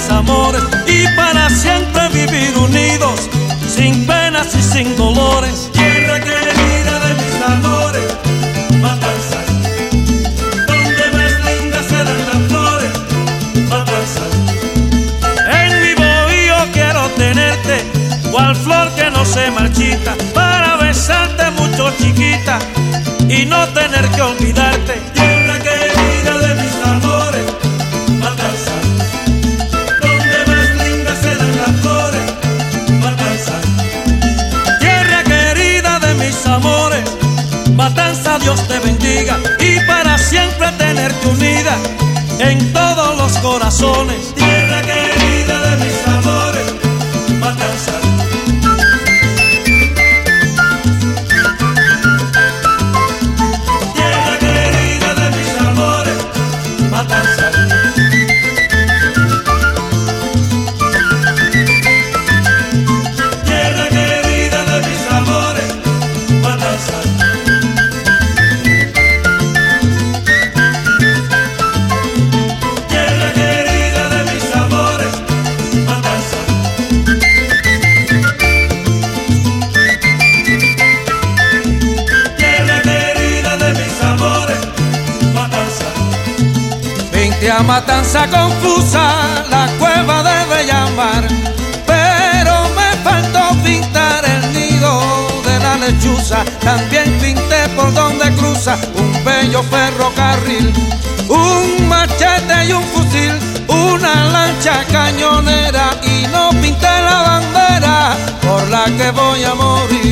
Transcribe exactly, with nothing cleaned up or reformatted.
mis amores, y para siempre vivir unidos, sin penas y sin dolores. Tierra querida de mis amores, Matanzas, donde más lindas se dan las flores, Matanzas. En mi bohío quiero tenerte, cual flor que no se marchita, para besarte mucho, chiquita, y no tener que olvidarte. Tierra querida de mis amores, Matanzas, donde más lindas se dan las flores, Matanzas. Tierra querida de mis amores, Matanzas, Dios te bendiga, y para siempre tenerte unida en todos los corazones. Tierra querida de mis amores, Matanzas. Tierra querida de mis amores, Matanzas. Tierra querida de mis amores, Matanzas. Tierra querida de mis amores, Matanzas. Tierra querida de mis amores, Matanzas. Vente a Matanza confusa, la cueva debe llamar, pero me faltó pintar el nido de la lechuza. También pinté por donde cruza un bello ferrocarril, un machete y un fusil, una lancha cañonera, y no pinté la bandera por la que voy a morir.